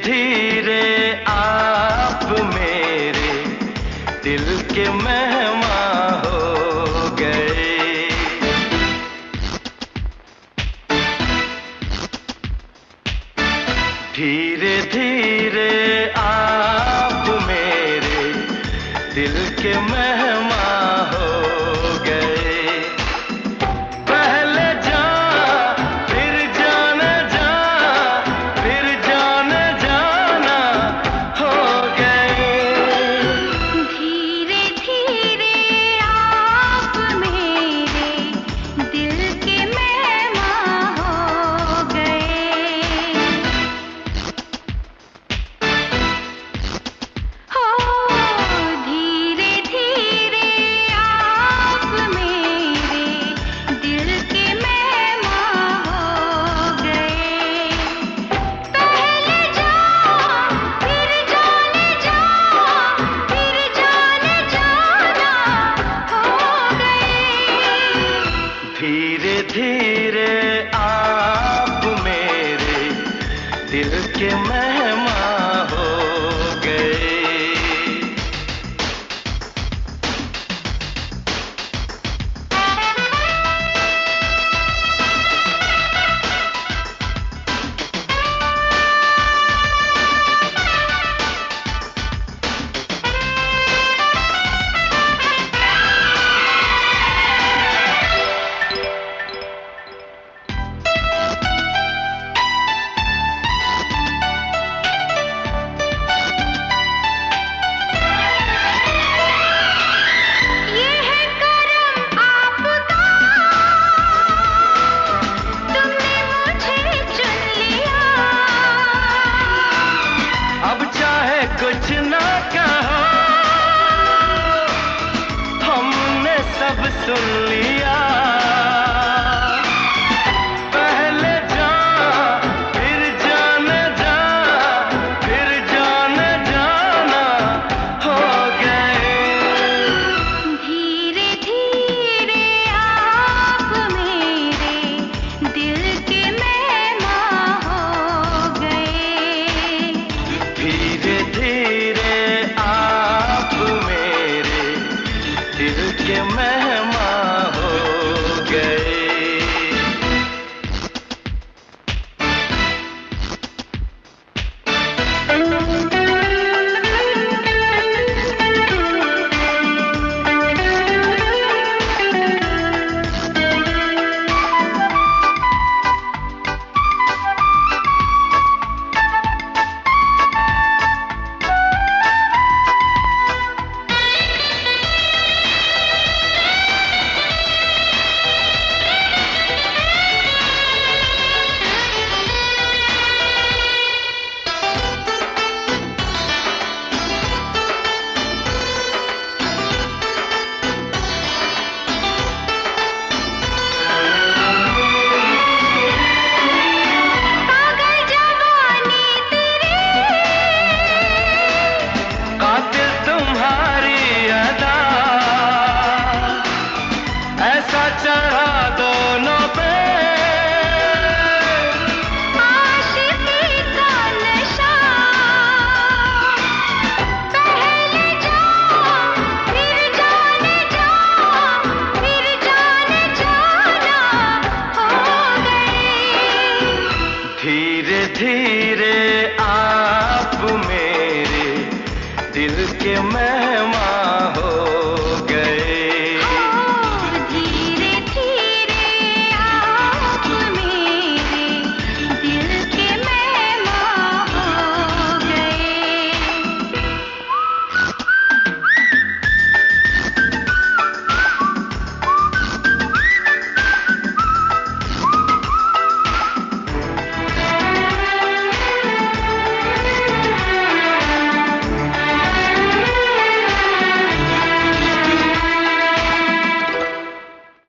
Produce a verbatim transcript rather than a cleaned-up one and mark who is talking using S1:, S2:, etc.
S1: धीरे आप मेरे दिल के मेहमान हो गए। धीरे धीरे आप मेरे दिल के मेहमान हो गए। पहले जान फिर जाने जा, फिर जाने जाना हो गए।
S2: धीरे धीरे आप मेरे दिल के मेहमान हो गए। हो धीरे धीरे आप मेरे दिल के मेहमान हो गए। पहले जान फिर जाने जा, फिर जाने जाना हो गए।
S1: धीरे धीरे आप मेरे दिल के मेहमान